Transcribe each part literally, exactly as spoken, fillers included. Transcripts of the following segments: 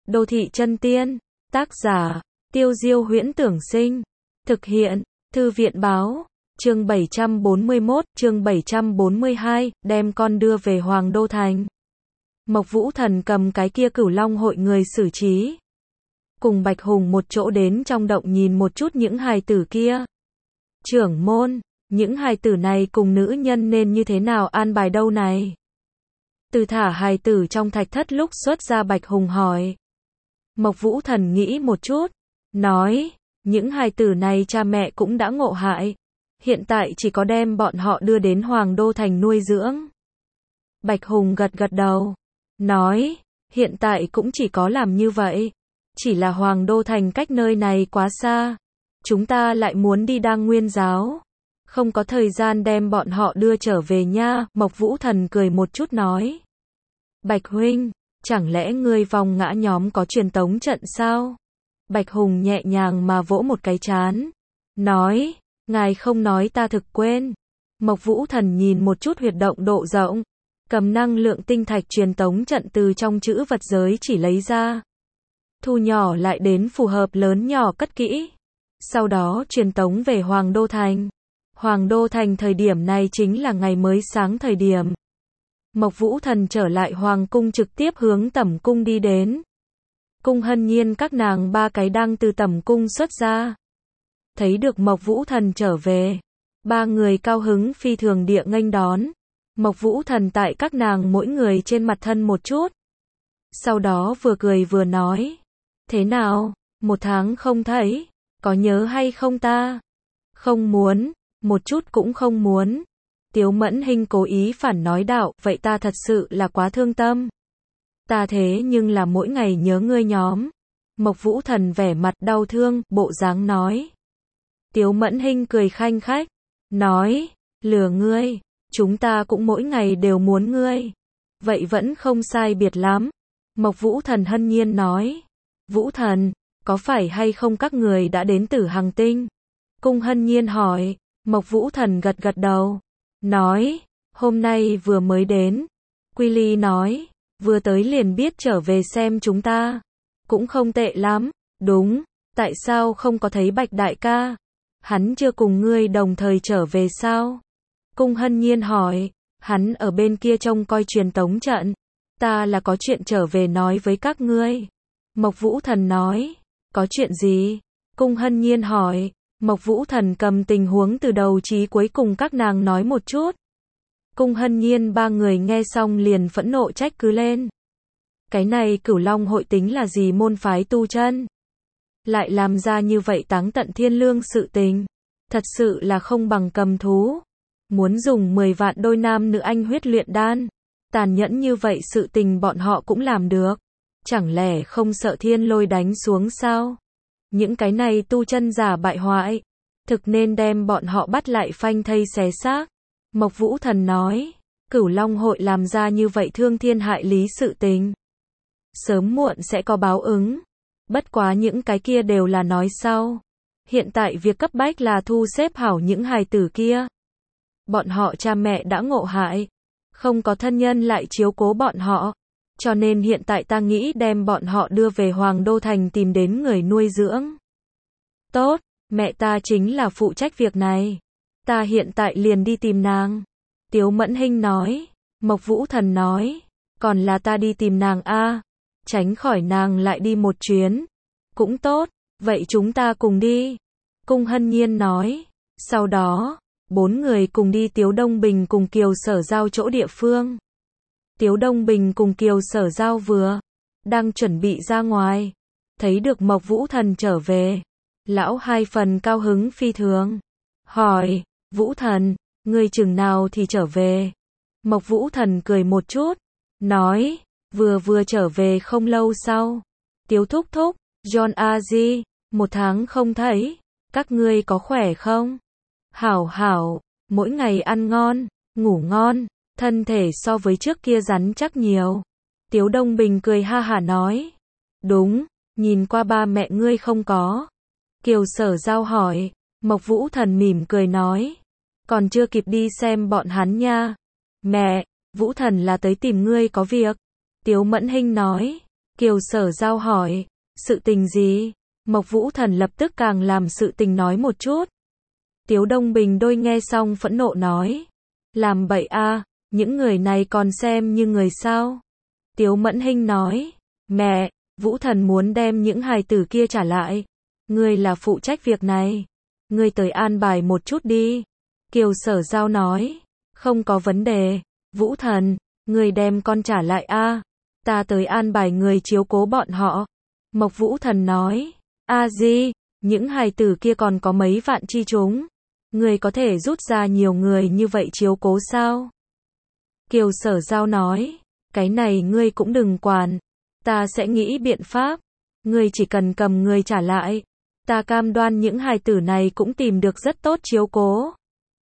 Đô thị chân tiên, tác giả, Tiêu Diêu Huyễn Tưởng Sinh, thực hiện, Thư viện báo, chương bảy trăm bốn mươi mốt, chương bảy trăm bốn mươi hai, đem con đưa về Hoàng Đô Thành. Mộc Vũ Thần cầm cái kia Cửu Long hội người xử trí. Cùng Bạch Hùng một chỗ đến trong động nhìn một chút những hài tử kia. Trưởng môn, những hài tử này cùng nữ nhân nên như thế nào an bài đâu này? Từ thả hài tử trong thạch thất lúc xuất ra Bạch Hùng hỏi. Mộc Vũ Thần nghĩ một chút, nói, những hài tử này cha mẹ cũng đã ngộ hại, hiện tại chỉ có đem bọn họ đưa đến Hoàng Đô Thành nuôi dưỡng. Bạch Hùng gật gật đầu, nói, hiện tại cũng chỉ có làm như vậy, chỉ là Hoàng Đô Thành cách nơi này quá xa, chúng ta lại muốn đi Đăng Nguyên giáo, không có thời gian đem bọn họ đưa trở về nha. Mộc Vũ Thần cười một chút nói, Bạch huynh, chẳng lẽ ngươi vòng ngã nhóm có truyền tống trận sao? Bạch Hùng nhẹ nhàng mà vỗ một cái trán, nói, ngài không nói ta thực quên. Mộc Vũ Thần nhìn một chút huyệt động độ rộng, cầm năng lượng tinh thạch truyền tống trận từ trong chữ vật giới chỉ lấy ra, thu nhỏ lại đến phù hợp lớn nhỏ cất kỹ, sau đó truyền tống về Hoàng Đô Thành. Hoàng Đô Thành thời điểm này chính là ngày mới sáng thời điểm. Mộc Vũ Thần trở lại Hoàng Cung trực tiếp hướng Tẩm Cung đi đến. Cung Hân Nhiên các nàng ba cái đang từ Tẩm Cung xuất ra. Thấy được Mộc Vũ Thần trở về, ba người cao hứng phi thường địa nghênh đón. Mộc Vũ Thần tại các nàng mỗi người trên mặt thân một chút. Sau đó vừa cười vừa nói, thế nào, một tháng không thấy, có nhớ hay không ta? Không muốn, một chút cũng không muốn. Tiếu Mẫn Hinh cố ý phản nói đạo, vậy ta thật sự là quá thương tâm. Ta thế nhưng là mỗi ngày nhớ ngươi nhóm. Mộc Vũ Thần vẻ mặt đau thương, bộ dáng nói. Tiếu Mẫn Hinh cười khanh khách, nói, lừa ngươi, chúng ta cũng mỗi ngày đều muốn ngươi. Vậy vẫn không sai biệt lắm. Mộc Vũ Thần hân nhiên nói, Vũ Thần, có phải hay không các người đã đến Tử Hằng Tinh? Cung Hân Nhiên hỏi. Mộc Vũ Thần gật gật đầu, nói, hôm nay vừa mới đến. Quy Ly nói, vừa tới liền biết trở về xem chúng ta, cũng không tệ lắm. Đúng, tại sao không có thấy Bạch đại ca? Hắn chưa cùng ngươi đồng thời trở về sao? Cung Hân Nhiên hỏi, hắn ở bên kia trông coi truyền tống trận, ta là có chuyện trở về nói với các ngươi. Mộc Vũ Thần nói, có chuyện gì? Cung Hân Nhiên hỏi. Mộc Vũ Thần cầm tình huống từ đầu chí cuối cùng các nàng nói một chút. Cung Hân Nhiên ba người nghe xong liền phẫn nộ trách cứ lên. Cái này Cửu Long hội tính là gì môn phái tu chân? Lại làm ra như vậy táng tận thiên lương sự tình. Thật sự là không bằng cầm thú. Muốn dùng mười vạn đôi nam nữ anh huyết luyện đan. Tàn nhẫn như vậy sự tình bọn họ cũng làm được. Chẳng lẽ không sợ thiên lôi đánh xuống sao? Những cái này tu chân giả bại hoại, thực nên đem bọn họ bắt lại phanh thây xé xác. Mộc Vũ Thần nói, Cửu Long hội làm ra như vậy thương thiên hại lý sự tình, sớm muộn sẽ có báo ứng. Bất quá những cái kia đều là nói sau. Hiện tại việc cấp bách là thu xếp hảo những hài tử kia. Bọn họ cha mẹ đã ngộ hại, không có thân nhân lại chiếu cố bọn họ. Cho nên hiện tại ta nghĩ đem bọn họ đưa về Hoàng Đô Thành tìm đến người nuôi dưỡng. Tốt, mẹ ta chính là phụ trách việc này. Ta hiện tại liền đi tìm nàng. Tiếu Mẫn Hinh nói. Mộc Vũ Thần nói, còn là ta đi tìm nàng a, tránh khỏi nàng lại đi một chuyến. Cũng tốt, vậy chúng ta cùng đi. Cung Hân Nhiên nói. Sau đó, bốn người cùng đi Tiếu Đông Bình cùng Kiều Sở Giao chỗ địa phương. Tiếu Đông Bình cùng Kiều Sở Giao vừa đang chuẩn bị ra ngoài, thấy được Mộc Vũ Thần trở về, lão hai phần cao hứng phi thường, hỏi, Vũ Thần, ngươi chừng nào thì trở về? Mộc Vũ Thần cười một chút, nói, vừa vừa trở về không lâu sau. Tiếu thúc thúc, John a di, một tháng không thấy, các ngươi có khỏe không? Hảo hảo, mỗi ngày ăn ngon, ngủ ngon. Thân thể so với trước kia rắn chắc nhiều. Tiếu Đông Bình cười ha hả nói. Đúng, nhìn qua ba mẹ ngươi không có. Kiều Sở Giao hỏi. Mộc Vũ Thần mỉm cười nói. Còn chưa kịp đi xem bọn hắn nha. Mẹ, Vũ Thần là tới tìm ngươi có việc. Tiếu Mẫn Hinh nói. Kiều Sở Giao hỏi, sự tình gì? Mộc Vũ Thần lập tức càng làm sự tình nói một chút. Tiếu Đông Bình đôi nghe xong phẫn nộ nói, làm bậy a, những người này còn xem như người sao? Tiếu Mẫn Hinh nói, mẹ, Vũ Thần muốn đem những hài tử kia trả lại. Ngươi là phụ trách việc này. Ngươi tới an bài một chút đi. Kiều Sở Giao nói, không có vấn đề. Vũ Thần, ngươi đem con trả lại a, ta tới an bài người chiếu cố bọn họ. Mộc Vũ Thần nói, a di, những hài tử kia còn có mấy vạn chi chúng. Ngươi có thể rút ra nhiều người như vậy chiếu cố sao? Kiều Sở Giao nói, cái này ngươi cũng đừng quản. Ta sẽ nghĩ biện pháp. Ngươi chỉ cần cầm người trả lại. Ta cam đoan những hài tử này cũng tìm được rất tốt chiếu cố.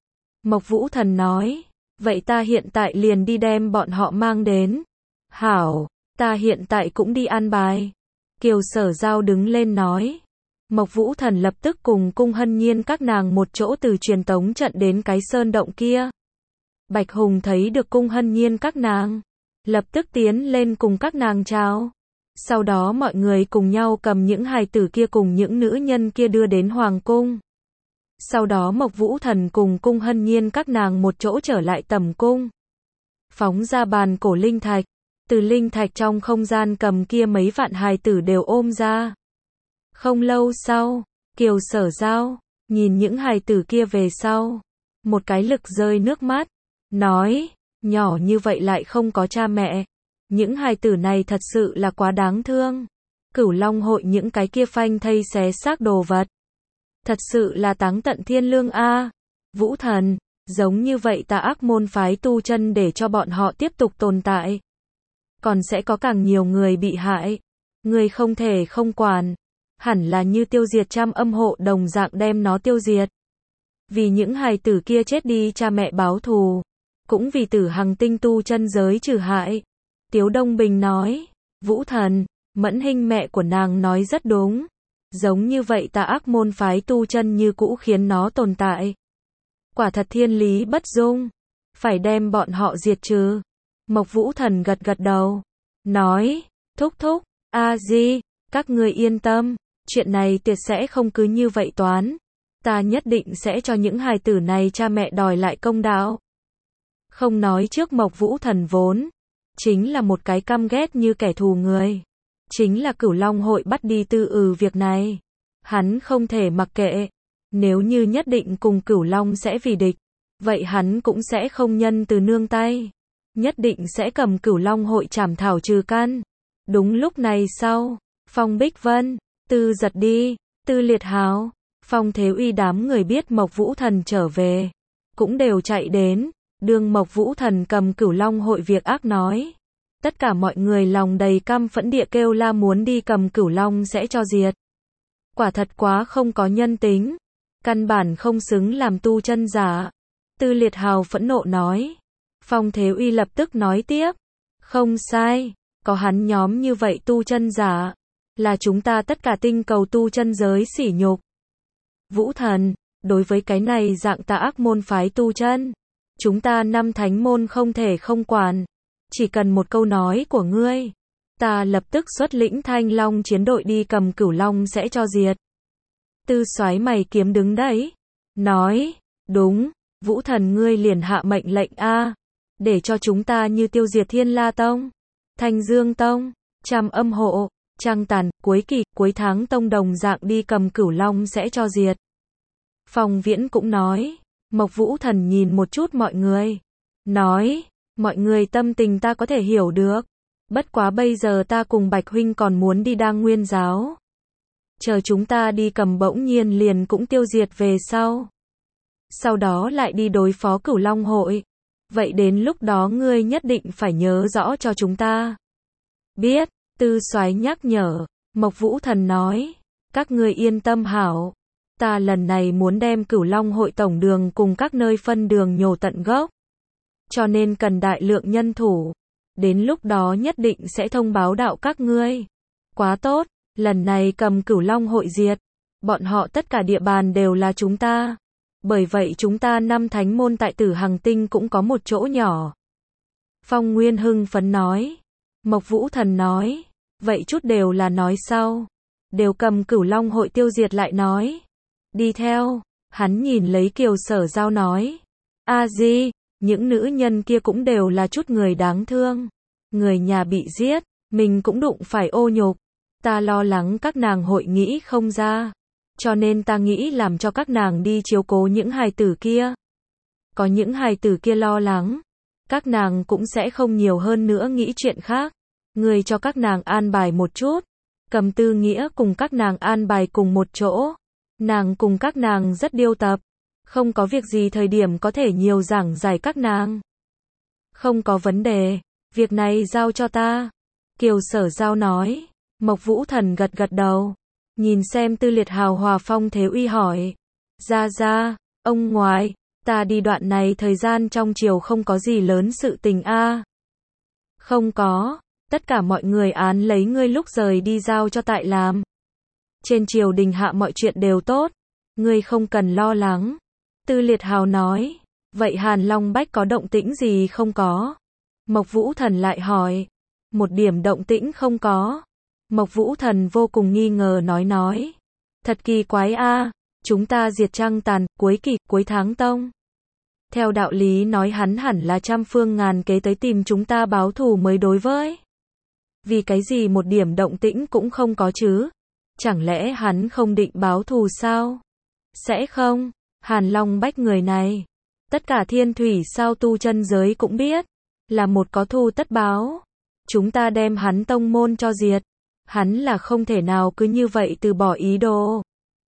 Mộc Vũ Thần nói, vậy ta hiện tại liền đi đem bọn họ mang đến. Hảo, ta hiện tại cũng đi an bài. Kiều Sở Giao đứng lên nói. Mộc Vũ Thần lập tức cùng Cung Hân Nhiên các nàng một chỗ từ truyền tống trận đến cái sơn động kia. Bạch Hùng thấy được Cung Hân Nhiên các nàng, lập tức tiến lên cùng các nàng chào. Sau đó mọi người cùng nhau cầm những hài tử kia cùng những nữ nhân kia đưa đến Hoàng Cung. Sau đó Mộc Vũ Thần cùng Cung Hân Nhiên các nàng một chỗ trở lại tầm cung. Phóng ra bàn cổ linh thạch. Từ linh thạch trong không gian cầm kia mấy vạn hài tử đều ôm ra. Không lâu sau, Kiều Sở Giao nhìn những hài tử kia về sau, một cái lực rơi nước mắt, nói, nhỏ như vậy lại không có cha mẹ. Những hài tử này thật sự là quá đáng thương. Cửu Long hội những cái kia phanh thây xé xác đồ vật. Thật sự là táng tận thiên lương a. Vũ Thần, giống như vậy ta ác môn phái tu chân để cho bọn họ tiếp tục tồn tại. Còn sẽ có càng nhiều người bị hại. Người không thể không quản. Hẳn là như tiêu diệt trăm âm hộ đồng dạng đem nó tiêu diệt. Vì những hài tử kia chết đi cha mẹ báo thù. Cũng vì Tử Hằng tinh tu chân giới trừ hại. Tiếu Đông Bình nói, Vũ Thần, Mẫn Hinh mẹ của nàng nói rất đúng. Giống như vậy ta ác môn phái tu chân như cũ khiến nó tồn tại. Quả thật thiên lý bất dung. Phải đem bọn họ diệt trừ. Mộc Vũ Thần gật gật đầu. Nói, thúc thúc, A-di, các ngươi yên tâm. Chuyện này tuyệt sẽ không cứ như vậy toán. Ta nhất định sẽ cho những hài tử này cha mẹ đòi lại công đạo. Không nói trước Mộc Vũ Thần vốn chính là một cái căm ghét như kẻ thù người. Chính là Cửu Long hội bắt đi tư ừ việc này. Hắn không thể mặc kệ. Nếu như nhất định cùng Cửu Long sẽ vì địch, vậy hắn cũng sẽ không nhân từ nương tay. Nhất định sẽ cầm Cửu Long hội trảm thảo trừ căn. Đúng lúc này sau, Phong Bích Vân, Tư Giật Đi, Tư Liệt Hào, Phong Thế Uy đám người biết Mộc Vũ Thần trở về, cũng đều chạy đến. Đường Mộc Vũ Thần cầm Cửu Long hội việc ác nói. Tất cả mọi người lòng đầy căm phẫn địa kêu la muốn đi cầm Cửu Long sẽ cho diệt. Quả thật quá không có nhân tính. Căn bản không xứng làm tu chân giả. Tư Liệt Hào phẫn nộ nói. Phong Thế Uy lập tức nói tiếp. Không sai. Có hắn nhóm như vậy tu chân giả. Là chúng ta tất cả tinh cầu tu chân giới sỉ nhục. Vũ Thần, đối với cái này dạng tà ác môn phái tu chân, chúng ta năm thánh môn không thể không quản. Chỉ cần một câu nói của ngươi, ta lập tức xuất lĩnh Thanh Long chiến đội đi cầm Cửu Long sẽ cho diệt. Tư Soái mày kiếm đứng đấy, nói, đúng, Vũ Thần ngươi liền hạ mệnh lệnh a, để cho chúng ta như tiêu diệt Thiên La Tông, Thanh Dương Tông, Trăm Âm Hộ, Trăng Tàn, cuối kỳ, cuối tháng tông đồng dạng đi cầm Cửu Long sẽ cho diệt. Phong Viễn cũng nói. Mộc Vũ Thần nhìn một chút mọi người, nói, mọi người tâm tình ta có thể hiểu được. Bất quá bây giờ ta cùng Bạch Huynh còn muốn đi Đăng Nguyên Giáo. Chờ chúng ta đi cầm bỗng nhiên liền cũng tiêu diệt về sau. Sau đó lại đi đối phó Cửu Long hội. Vậy đến lúc đó ngươi nhất định phải nhớ rõ cho chúng ta. Biết, Tư Soái nhắc nhở. Mộc Vũ Thần nói, các ngươi yên tâm hảo. Ta lần này muốn đem Cửu Long hội tổng đường cùng các nơi phân đường nhổ tận gốc. Cho nên cần đại lượng nhân thủ. Đến lúc đó nhất định sẽ thông báo đạo các ngươi. Quá tốt, lần này cầm Cửu Long hội diệt. Bọn họ tất cả địa bàn đều là chúng ta. Bởi vậy chúng ta năm thánh môn tại Tử Hằng Tinh cũng có một chỗ nhỏ. Phong Nguyên hưng phấn nói. Mộc Vũ Thần nói. Vậy chút đều là nói sau. Đều cầm Cửu Long hội tiêu diệt lại nói. Đi theo, hắn nhìn lấy Kiều Sở Giao nói. A Di, những nữ nhân kia cũng đều là chút người đáng thương. Người nhà bị giết, mình cũng đụng phải ô nhục. Ta lo lắng các nàng hội nghĩ không ra. Cho nên ta nghĩ làm cho các nàng đi chiếu cố những hài tử kia. Có những hài tử kia lo lắng, các nàng cũng sẽ không nhiều hơn nữa nghĩ chuyện khác. Người cho các nàng an bài một chút. Cầm Tư Nghĩa cùng các nàng an bài cùng một chỗ. Nàng cùng các nàng rất điêu tập. Không có việc gì thời điểm có thể nhiều giảng giải các nàng. Không có vấn đề, việc này giao cho ta. Kiều Sở Giao nói. Mộc Vũ Thần gật gật đầu. Nhìn xem Tư Liệt hào hòa Phong Thế Uy hỏi. Ra ra, ông ngoại, ta đi đoạn này thời gian trong triều không có gì lớn sự tình a. Không có, tất cả mọi người án lấy ngươi lúc rời đi giao cho tại làm. Trên triều đình hạ mọi chuyện đều tốt, ngươi không cần lo lắng. Tư Liệt hào nói. Vậy Hàn Long Bách có động tĩnh gì không có? Mộc Vũ Thần lại hỏi. Một điểm động tĩnh không có. Mộc Vũ Thần vô cùng nghi ngờ nói nói. Thật kỳ quái a, chúng ta diệt Trăng Tàn, cuối kỳ, cuối tháng tông. Theo đạo lý nói hắn hẳn là trăm phương ngàn kế tới tìm chúng ta báo thù mới đối với. Vì cái gì một điểm động tĩnh cũng không có chứ? Chẳng lẽ hắn không định báo thù sao? Sẽ không, Hàn Long Bách người này. Tất cả thiên thủy sao tu chân giới cũng biết. Là một có thù tất báo. Chúng ta đem hắn tông môn cho diệt. Hắn là không thể nào cứ như vậy từ bỏ ý đồ.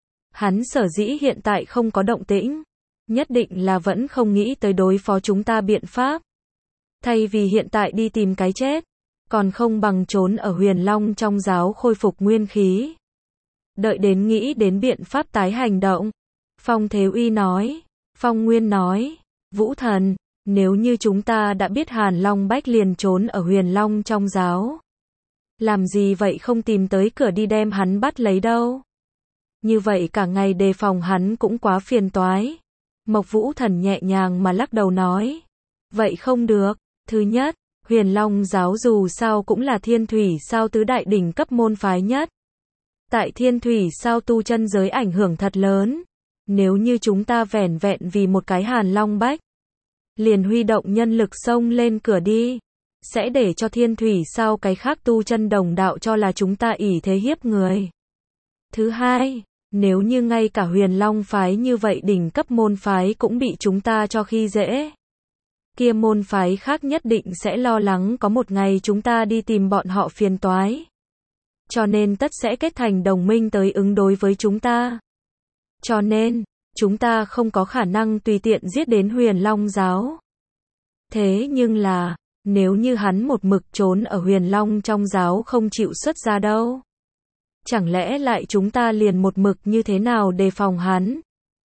Hắn sở dĩ hiện tại không có động tĩnh. Nhất định là vẫn không nghĩ tới đối phó chúng ta biện pháp. Thay vì hiện tại đi tìm cái chết. Còn không bằng trốn ở Huyền Long trong giáo khôi phục nguyên khí. Đợi đến nghĩ đến biện pháp tái hành động. Phong Thế Uy nói. Phong Nguyên nói. Vũ Thần, nếu như chúng ta đã biết Hàn Long Bách liền trốn ở Huyền Long trong giáo. Làm gì vậy không tìm tới cửa đi đem hắn bắt lấy đâu. Như vậy cả ngày đề phòng hắn cũng quá phiền toái. Mộc Vũ Thần nhẹ nhàng mà lắc đầu nói. Vậy không được. Thứ nhất, Huyền Long giáo dù sao cũng là thiên thủy sao tứ đại đỉnh cấp môn phái nhất. Tại thiên thủy sao tu chân giới ảnh hưởng thật lớn. Nếu như chúng ta vẻn vẹn vì một cái Hàn Long Bách. Liền huy động nhân lực xông lên cửa đi. Sẽ để cho thiên thủy sao cái khác tu chân đồng đạo cho là chúng ta ỷ thế hiếp người. Thứ hai, nếu như ngay cả Huyền Long phái như vậy đỉnh cấp môn phái cũng bị chúng ta cho khi dễ. Kia môn phái khác nhất định sẽ lo lắng có một ngày chúng ta đi tìm bọn họ phiền toái. Cho nên tất sẽ kết thành đồng minh tới ứng đối với chúng ta. Cho nên, chúng ta không có khả năng tùy tiện giết đến Huyền Long giáo. Thế nhưng là, nếu như hắn một mực trốn ở Huyền Long trong giáo không chịu xuất ra đâu. Chẳng lẽ lại chúng ta liền một mực như thế nào đề phòng hắn?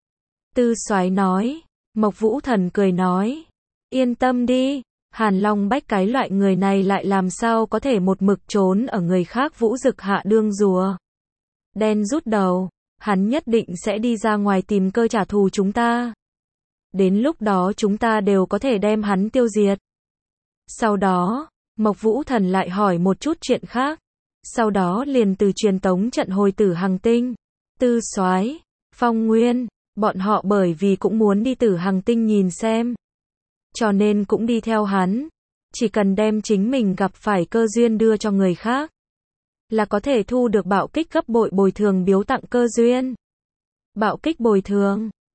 Tư Soái nói. Mộc Vũ Thần cười nói. Yên tâm đi, Hàn Long Bách cái loại người này lại làm sao có thể một mực trốn ở người khác vũ dực hạ đương rùa. Đen rút đầu, hắn nhất định sẽ đi ra ngoài tìm cơ trả thù chúng ta. Đến lúc đó chúng ta đều có thể đem hắn tiêu diệt. Sau đó, Mộc Vũ Thần lại hỏi một chút chuyện khác. Sau đó liền từ truyền tống trận hồi Tử Hằng Tinh. Tư Soái, Phong Nguyên, bọn họ bởi vì cũng muốn đi Tử Hằng Tinh nhìn xem. Cho nên cũng đi theo hắn. Chỉ cần đem chính mình gặp phải cơ duyên đưa cho người khác. Là có thể thu được bạo kích gấp bội bồi thường biếu tặng cơ duyên. Bạo kích bồi thường.